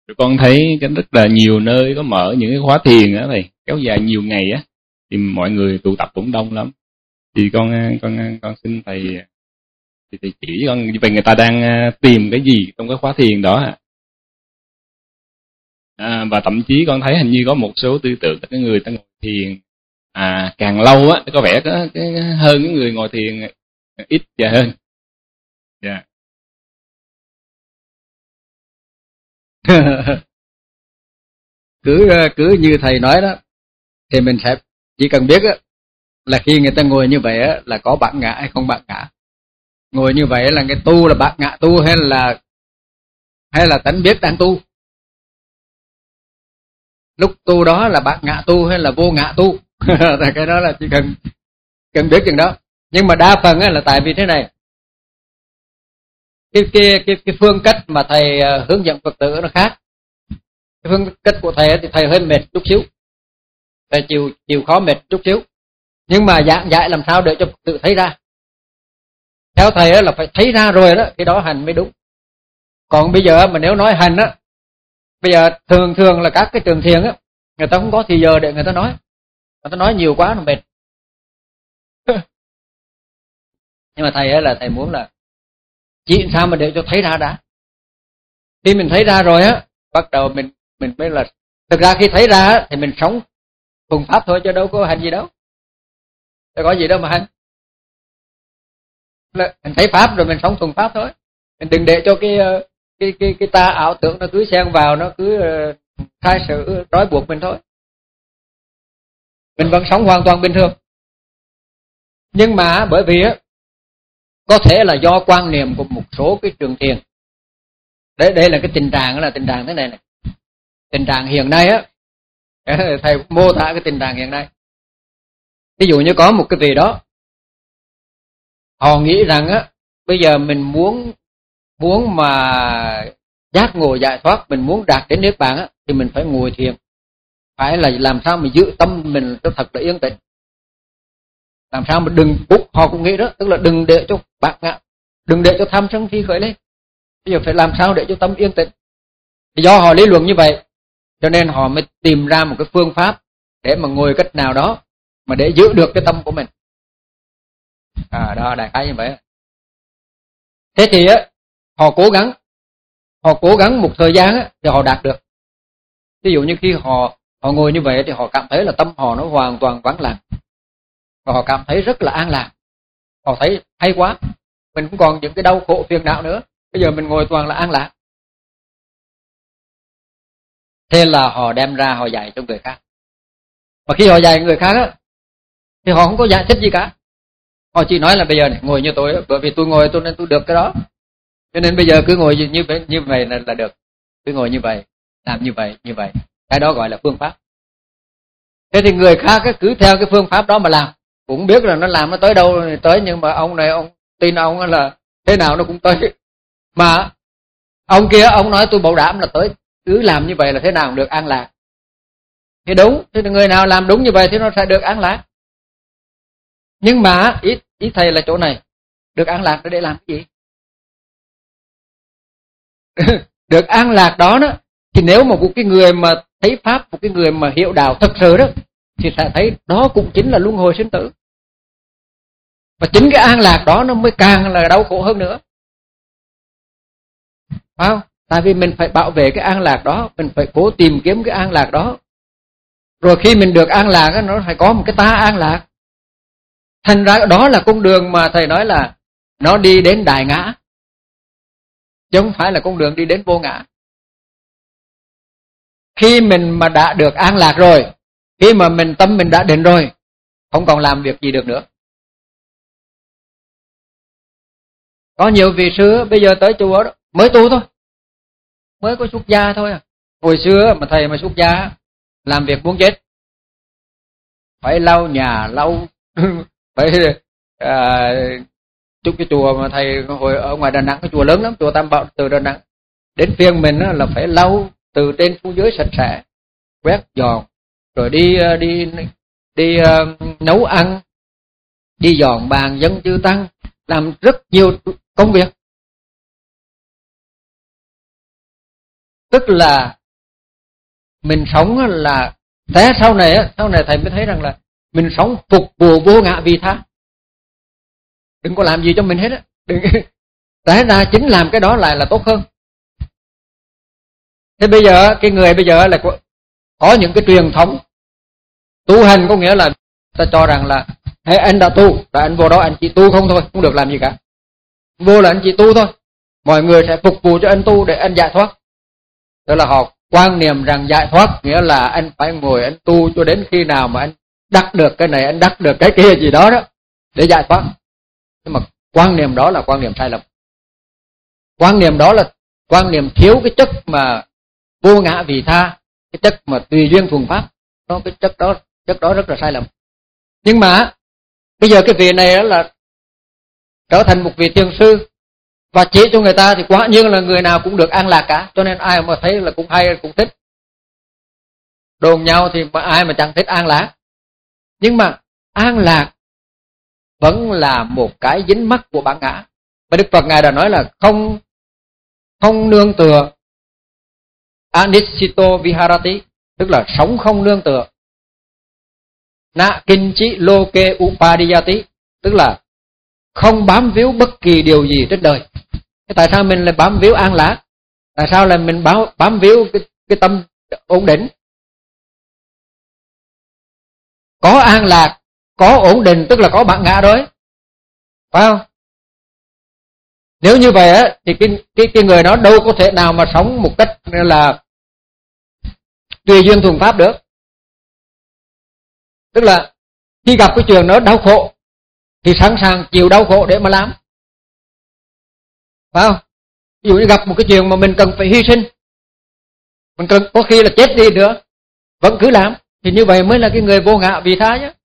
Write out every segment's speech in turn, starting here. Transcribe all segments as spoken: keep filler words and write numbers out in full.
Rồi con thấy cái rất là nhiều nơi có mở những cái khóa thiền á thầy, kéo dài nhiều ngày á, thì mọi người tụ tập cũng đông lắm. Thì con con con xin thầy thì thầy chỉ con về người ta đang tìm cái gì trong cái khóa thiền đó ạ. À, và thậm chí con thấy hình như có một số tư tưởng cái người ta ngồi thiền à càng lâu á có vẻ có cái hơn cái người ngồi thiền ít và hơn. Dạ. Yeah. cứ cứ như thầy nói đó thì mình sẽ chỉ cần biết á, là khi người ta ngồi như vậy á, là có bản ngã hay không bản ngã. Ngồi như vậy là cái tu là bản ngã tu hay là hay là tánh biết đang tu. Lúc tu đó là bản ngã tu hay là vô ngã tu. Cái đó là chỉ cần cần biết chừng đó. Nhưng mà đa phần á, là tại vì thế này, cái cái cái cái phương cách mà thầy hướng dẫn Phật tử nó khác. Cái phương cách của thầy thì thầy hơi mệt chút xíu, thầy chịu chịu khó mệt chút xíu, nhưng mà giảng dạy làm sao để cho Phật tử thấy ra. Theo thầy là phải thấy ra rồi đó, cái đó hành mới đúng. Còn bây giờ mà nếu nói hành á, bây giờ thường thường là các cái trường thiền á, người ta không có thì giờ để người ta nói, người ta nói nhiều quá nó mệt. Nhưng mà thầy ấy là thầy muốn là chỉ sao mà để cho thấy ra đã. Khi mình thấy ra rồi á, bắt đầu mình mình mới là, thực ra khi thấy ra á, thì mình sống thuần pháp thôi chứ đâu có hành gì đâu, đâu có gì đâu mà hành. Mình thấy pháp rồi mình sống thuần pháp thôi. Mình đừng để cho cái cái cái cái ta ảo tưởng nó cứ xen vào, nó cứ sai sự trói buộc mình thôi. Mình vẫn sống hoàn toàn bình thường. Nhưng mà bởi vì á, có thể là do quan niệm của một số cái trường thiền. Đấy, đây là cái tình trạng là tình trạng thế này này. Tình trạng hiện nay á, thầy mô tả cái tình trạng hiện nay. Ví dụ như có một cái vị đó, họ nghĩ rằng á, bây giờ mình muốn muốn mà giác ngộ giải thoát, mình muốn đạt đến niết bàn á, thì mình phải ngồi thiền, phải là làm sao mình giữ tâm mình cho thật là yên tĩnh, làm sao mà đừng bút, họ cũng nghĩ đó, tức là đừng để cho bạc ngã, đừng để cho tham sân si khởi lên. Bây giờ phải làm sao để cho tâm yên tĩnh. Thì do họ lý luận như vậy, cho nên họ mới tìm ra một cái phương pháp để mà ngồi cách nào đó mà để giữ được cái tâm của mình. À đó, đại khái như vậy. Thế thì á, họ cố gắng, họ cố gắng một thời gian á, thì họ đạt được. Ví dụ như khi họ họ ngồi như vậy thì họ cảm thấy là tâm họ nó hoàn toàn vắng lặng, và họ cảm thấy rất là an lạc. Họ thấy hay quá, mình không còn những cái đau khổ phiền não nữa, bây giờ mình ngồi toàn là an lạc. Thế là họ đem ra họ dạy cho người khác. Và khi họ dạy người khác á, thì họ không có giải thích gì cả. Họ chỉ nói là bây giờ này, ngồi như tôi, bởi vì tôi ngồi tôi nên tôi được cái đó, cho nên bây giờ cứ ngồi như vậy, như vậy là, là được. Cứ ngồi như vậy, làm như vậy, như vậy. Cái đó gọi là phương pháp. Thế thì người khác cứ theo cái phương pháp đó mà làm, cũng biết là nó làm nó tới đâu thì tới, nhưng mà ông này ông tin ông là thế nào nó cũng tới. Mà ông kia ông nói tôi bảo đảm là tới, cứ làm như vậy là thế nào cũng được an lạc. Thì đúng, thì người nào làm đúng như vậy thì nó sẽ được an lạc. Nhưng mà ý, ý thầy là chỗ này, được an lạc để làm cái gì? Được an lạc đó đó, thì nếu mà một cái người mà thấy pháp, một cái người mà hiểu đạo thật sự đó, thì sẽ thấy đó cũng chính là luân hồi sinh tử. Và chính cái an lạc đó nó mới càng là đau khổ hơn nữa. Phải không? Tại vì mình phải bảo vệ cái an lạc đó, mình phải cố tìm kiếm cái an lạc đó. Rồi khi mình được an lạc, nó phải có một cái ta an lạc. Thành ra đó là con đường mà thầy nói là nó đi đến đại ngã, chứ không phải là con đường đi đến vô ngã. Khi mình mà đã được an lạc rồi, khi mà mình tâm mình đã định rồi, không còn làm việc gì được nữa. Có nhiều vị sư bây giờ tới chùa đó, mới tu thôi, mới có xuất gia thôi à. Hồi xưa mà thầy mà xuất gia, làm việc muốn chết, phải lau nhà, lau phải à, chút cái chùa mà thầy hồi ở ngoài Đà Nẵng, cái chùa lớn lắm, chùa Tam Bảo từ Đà Nẵng đến phiên mình là phải lau từ trên xuống dưới sạch sẽ, quét dọn, rồi đi đi đi, đi uh, nấu ăn, đi dọn bàn dân chư tăng, làm rất nhiều công việc. Tức là mình sống là thế sau này á, sau này thầy mới thấy rằng là mình sống phục vụ vô ngã vị tha. Đừng có làm gì cho mình hết á. Đừng té ra chính làm cái đó lại là tốt hơn. Thế bây giờ cái người bây giờ là có, có những cái truyền thống tu hành, có nghĩa là ta cho rằng là hey, anh đã tu, và anh vô đó anh chỉ tu không thôi, không được làm gì cả. Vô là anh chỉ tu thôi. Mọi người sẽ phục vụ cho anh tu để anh giải thoát. Đó là họ quan niệm rằng giải thoát nghĩa là anh phải ngồi anh tu cho đến khi nào mà anh đắc được cái này, anh đắc được cái kia gì đó đó để giải thoát. Nhưng mà quan niệm đó là quan niệm sai lầm. Quan niệm đó là quan niệm thiếu cái chất mà vô ngã vị tha, cái chất mà tùy duyên thuần pháp. Đó, cái chất đó, chất đó rất là sai lầm. Nhưng mà bây giờ cái vị này đó là trở thành một vị thiền sư và chỉ cho người ta thì quả nhiên là người nào cũng được an lạc cả, cho nên ai mà thấy là cũng hay, cũng thích. Đồn nhau thì ai mà chẳng thích an lạc. Nhưng mà an lạc vẫn là một cái dính mắc của bản ngã. Và Đức Phật Ngài đã nói là không không nương tựa, anisito viharati, tức là sống không nương tựa. Na kinchi loke upadiyati, tức là không bám víu bất kỳ điều gì trên đời. Thế tại sao mình lại bám víu an lạc? Tại sao lại mình bám, bám víu cái, cái tâm ổn định? Có an lạc, có ổn định tức là có bản ngã rồi, phải không? Nếu như vậy á thì cái, cái, cái người đó đâu có thể nào mà sống một cách là tùy duyên thuần pháp được. Tức là khi gặp cái chuyện đó đau khổ thì sẵn sàng chịu đau khổ để mà làm, phải không? Ví dụ như gặp một cái chuyện mà mình cần phải hy sinh, mình cần có khi là chết đi nữa vẫn cứ làm, thì như vậy mới là cái người vô ngã vị tha chứ.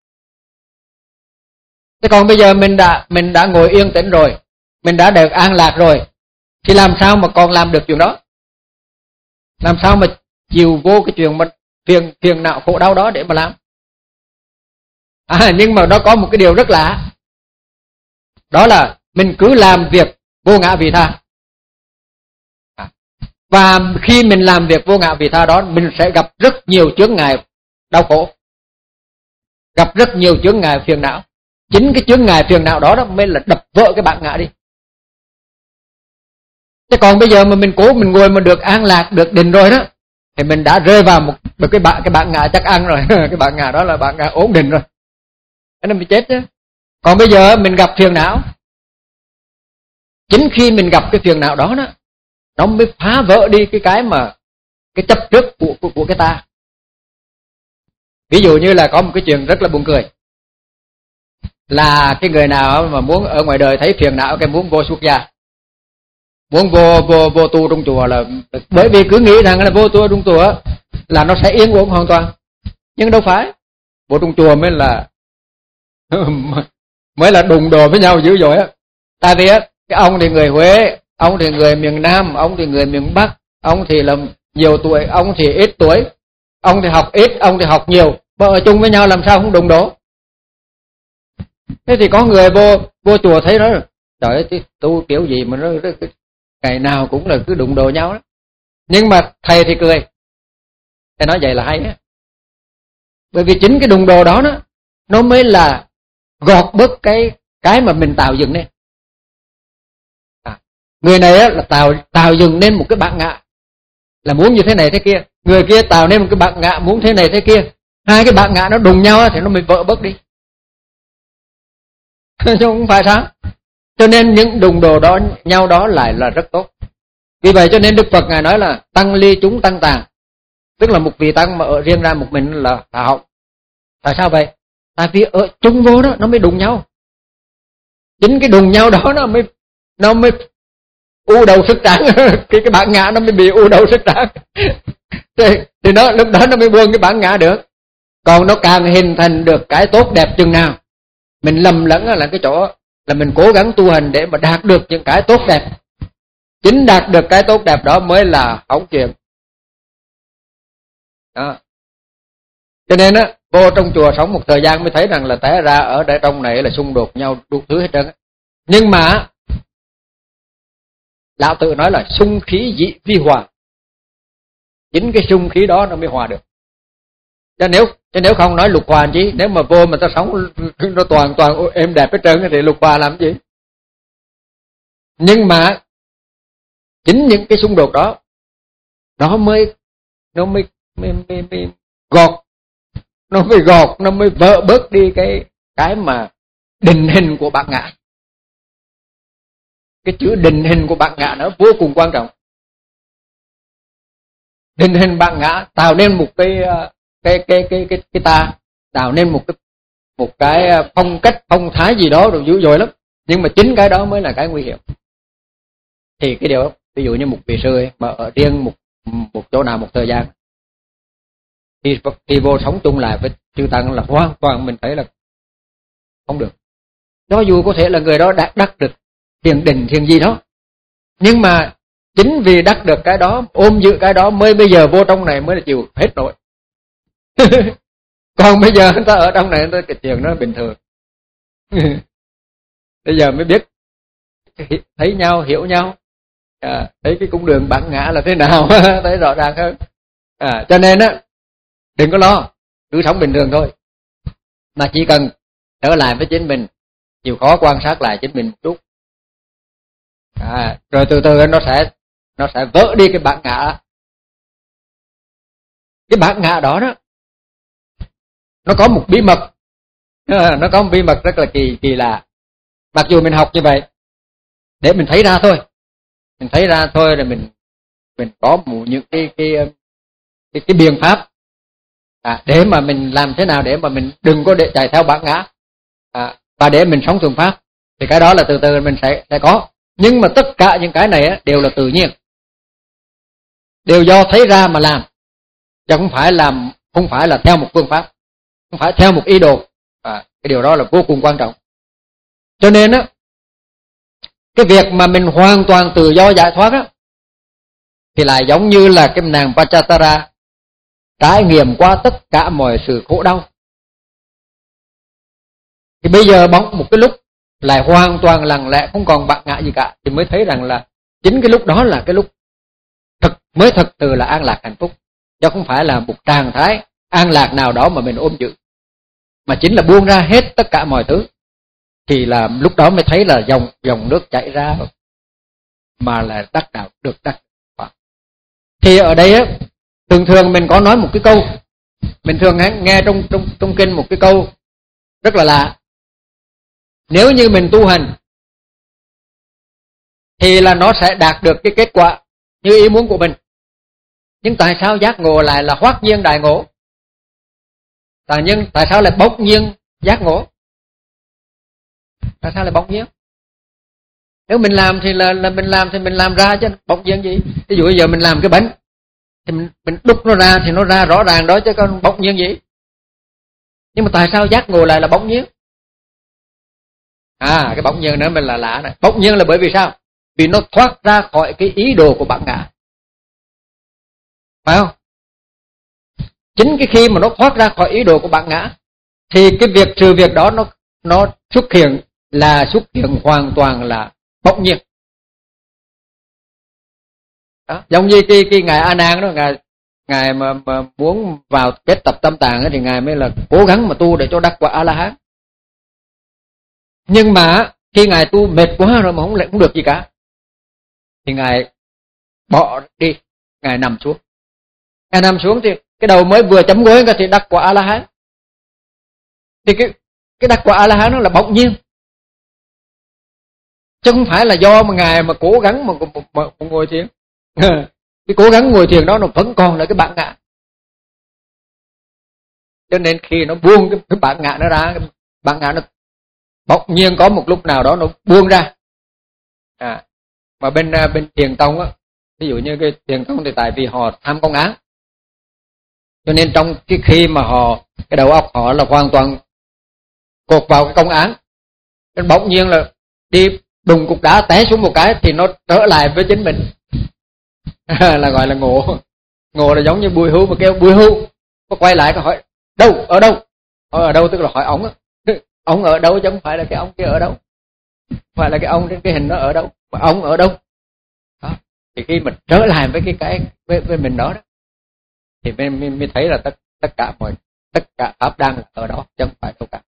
Thế còn bây giờ mình đã mình đã ngồi yên tĩnh rồi, mình đã được an lạc rồi, thì làm sao mà còn làm được chuyện đó? Làm sao mà chịu vô cái chuyện mà phiền phiền não khổ đau đó để mà làm? À, nhưng mà nó có một cái điều rất lạ, đó là mình cứ làm việc vô ngã vị tha. À, và khi mình làm việc vô ngã vị tha đó, mình sẽ gặp rất nhiều chướng ngại đau khổ, gặp rất nhiều chướng ngại phiền não. Chính cái chướng ngại phiền não đó, đó mới là đập vỡ cái bản ngã đi. Thế còn bây giờ mà mình cố mình ngồi mà được an lạc, được định rồi đó, thì mình đã rơi vào một, một cái bản cái bản ngã chắc ăn rồi. Cái bản ngã đó là bản ngã ổn định rồi, cái nên bị chết chứ. Còn bây giờ mình gặp phiền não, chính khi mình gặp cái phiền não đó đó, nó mới phá vỡ đi cái cái mà cái chấp trước của, của, của cái ta. Ví dụ như là có một cái chuyện rất là buồn cười, là cái người nào mà muốn ở ngoài đời thấy phiền não cái muốn vô xuất gia, muốn vô vô vô tu trong chùa, là bởi vì cứ nghĩ rằng là vô tu trong chùa là nó sẽ yên ổn hoàn toàn. Nhưng đâu phải, vô trong chùa mới là mới là đụng đồ với nhau dữ dội á. Tại vì á, cái ông thì người Huế, ông thì người miền Nam, ông thì người miền Bắc, ông thì là nhiều tuổi, ông thì ít tuổi, ông thì học ít, ông thì học nhiều, mà ở chung với nhau làm sao không đụng đổ. Thế thì có người vô vô chùa thấy đó, trời ơi, tu kiểu gì mà nó, nó ngày nào cũng là cứ đụng đồ nhau đó. Nhưng mà thầy thì cười, thầy nói vậy là hay á, bởi vì chính cái đụng đồ đó đó nó mới là gọt bớt cái cái mà mình tạo dựng nên. À, người này á, là tạo tạo dựng nên một cái bản ngã là muốn như thế này thế kia, người kia tạo nên một cái bản ngã muốn thế này thế kia, hai cái bản ngã nó đụng nhau thì nó mới vỡ bớt đi. Chứ không phải sao? Cho nên những đụng đồ đó nhau đó lại là rất tốt. Vì vậy cho nên Đức Phật Ngài nói là tăng ly chúng tăng tàn, tức là một vị tăng mà ở riêng ra một mình là hạ hậu. Tại sao vậy? Tại vì ở chung vô đó nó mới đụng nhau. Chính cái đụng nhau đó nó mới nó mới u đầu sức tráng. cái cái bản ngã nó mới bị u đầu sức tráng. thì, thì nó lúc đó nó mới buông cái bản ngã được. Còn nó càng hình thành được cái tốt đẹp chừng nào, mình lầm lẫn là cái chỗ là mình cố gắng tu hành để mà đạt được những cái tốt đẹp. Chính đạt được cái tốt đẹp đó mới là hỏng chuyện. Đó. Cho nên á, vô trong chùa sống một thời gian mới thấy rằng là té ra ở đây trong này là xung đột nhau đủ thứ hết trơn. Nhưng mà Lão Tự nói là xung khí dị vi hòa. chính cái xung khí đó nó mới hòa được. Chứ nếu chứ nếu không nói lục hòa chứ, nếu mà vô mà ta sống nó toàn toàn êm đẹp hết trơn thì lục hòa làm gì? Nhưng mà chính những cái xung đột đó nó mới nó mới mới, mới, mới gọt nó mới gọt nó mới vỡ bớt đi cái cái mà định hình của bản ngã. Cái chữ định hình của bản ngã nó vô cùng quan trọng. Định hình bản ngã tạo nên một cái cái cái cái cái cái ta, tạo nên một cái một cái phong cách phong thái gì đó rồi dữ dội lắm. Nhưng mà chính cái đó mới là cái nguy hiểm. Thì cái điều, ví dụ như một vị sư ấy, mà ở riêng một một chỗ nào một thời gian, thì thì vô sống chung lại với chư tăng là hoàn toàn mình thấy là không được. Cho dù có thể là người đó đã đắc được thiền định thiền gì đó, nhưng mà chính vì đắc được cái đó, ôm giữ cái đó mới bây giờ vô trong này mới là chịu hết nổi. Còn bây giờ người ta ở trong này người ta cái chuyện nó bình thường. Bây giờ mới biết thấy nhau, hiểu nhau, à, thấy cái cung đường bản ngã là thế nào, thấy rõ ràng hơn. À, cho nên á, đừng có lo, cứ sống bình thường thôi. Mà chỉ cần trở lại với chính mình, chịu khó quan sát lại chính mình một chút. À, rồi từ từ nó sẽ nó sẽ vỡ đi cái bản ngã. Cái bản ngã đó đó, nó có một bí mật, nó có một bí mật rất là kỳ kỳ lạ. Mặc dù mình học như vậy để mình thấy ra thôi, mình thấy ra thôi, rồi mình mình có một những cái cái cái, cái biện pháp à, để mà mình làm thế nào để mà mình đừng có để chạy theo bản ngã, à, và để mình sống thuần pháp. Thì cái đó là từ từ mình sẽ sẽ có. Nhưng mà tất cả những cái này á, đều là tự nhiên, đều do thấy ra mà làm, chứ không phải làm không phải là theo một phương pháp, không phải theo một ý đồ. À, cái điều đó là vô cùng quan trọng. Cho nên á, cái việc mà mình hoàn toàn tự do giải thoát á, thì lại giống như là cái nàng Pachasara trải nghiệm qua tất cả mọi sự khổ đau. Thì bây giờ bỗng một cái lúc lại hoàn toàn lặng lẽ, không còn bản ngã gì cả, thì mới thấy rằng là chính cái lúc đó là cái lúc thực mới thực sự là an lạc hạnh phúc, chứ không phải là một trạng thái an lạc nào đó mà mình ôm giữ, mà chính là buông ra hết tất cả mọi thứ. Thì là lúc đó mới thấy là dòng dòng nước chảy ra mà là đắc đạo được đắc. Thì ở đây á, thường thường mình có nói một cái câu, mình thường nghe trong trong trong kinh một cái câu rất là lạ. Nếu như mình tu hành thì là nó sẽ đạt được cái kết quả như ý muốn của mình. Nhưng tại sao giác ngộ lại là hoát nhiên đại ngộ? Tại nhưng tại sao lại bỗng nhiên giác ngộ? Tại sao lại bỗng nhiên? Nếu mình làm thì là, là mình làm thì mình làm ra chứ bỗng nhiên gì? Ví dụ bây giờ mình làm cái bánh thì mình, mình đúc nó ra thì nó ra rõ ràng đó chứ còn bỗng nhiên gì? Nhưng mà tại sao giác ngộ lại là bỗng nhiên? À, cái bỗng nhiên nữa mình là lạ này. Bỗng nhiên là bởi vì sao? Vì nó thoát ra khỏi cái ý đồ của bản ngã. Phải không? Chính cái khi mà nó thoát ra khỏi ý đồ của bản ngã thì cái việc trừ việc đó nó nó xuất hiện là xuất hiện hoàn toàn là bỗng nhiên. Đó, giống như cái, cái ngài A Nan đó, ngài ngài mà, mà muốn vào kết tập tâm tạng ấy, thì ngài mới là cố gắng mà tu để cho đắc quả A La Hán. Nhưng mà khi ngài tu mệt quá rồi mà không lại không được gì cả, thì ngài bỏ đi, ngài nằm xuống. Ngài nằm xuống thì cái đầu mới vừa chấm gối thì đắc quả A La Hán. Thì cái cái đắc quả A La Hán nó là bỗng nhiên, chứ không phải là do mà ngài mà cố gắng mà, mà, mà, mà ngồi thiền. Cái cố gắng ngồi thiền đó nó vẫn còn là cái bản ngã. Cho nên khi nó buông cái, cái bản ngã nó ra, cái bản ngã nó bỗng nhiên có một lúc nào đó nó buông ra. À, mà bên bên Thiền Tông á, ví dụ như cái Thiền Tông thì tại vì họ tham công án, cho nên trong cái khi mà họ cái đầu óc họ là hoàn toàn cột vào cái công án, nên bỗng nhiên là đi đùng cục đá té xuống một cái thì nó trở lại với chính mình. Là gọi là ngộ. Ngộ là giống như bùi hưu mà kêu bùi hưu, có quay lại có hỏi đâu, ở đâu? Ở đâu tức là hỏi ổng á. Ông ở đâu chứ không phải là cái ông kia ở đâu, không phải là cái ông trên cái hình nó ở đâu, mà ông ở đâu đó. Thì khi mình trở lại với cái cái với, với mình đó, đó thì mới, mới, mới thấy là tất tất cả mọi tất cả pháp đang ở đó chứ không phải đâu cả.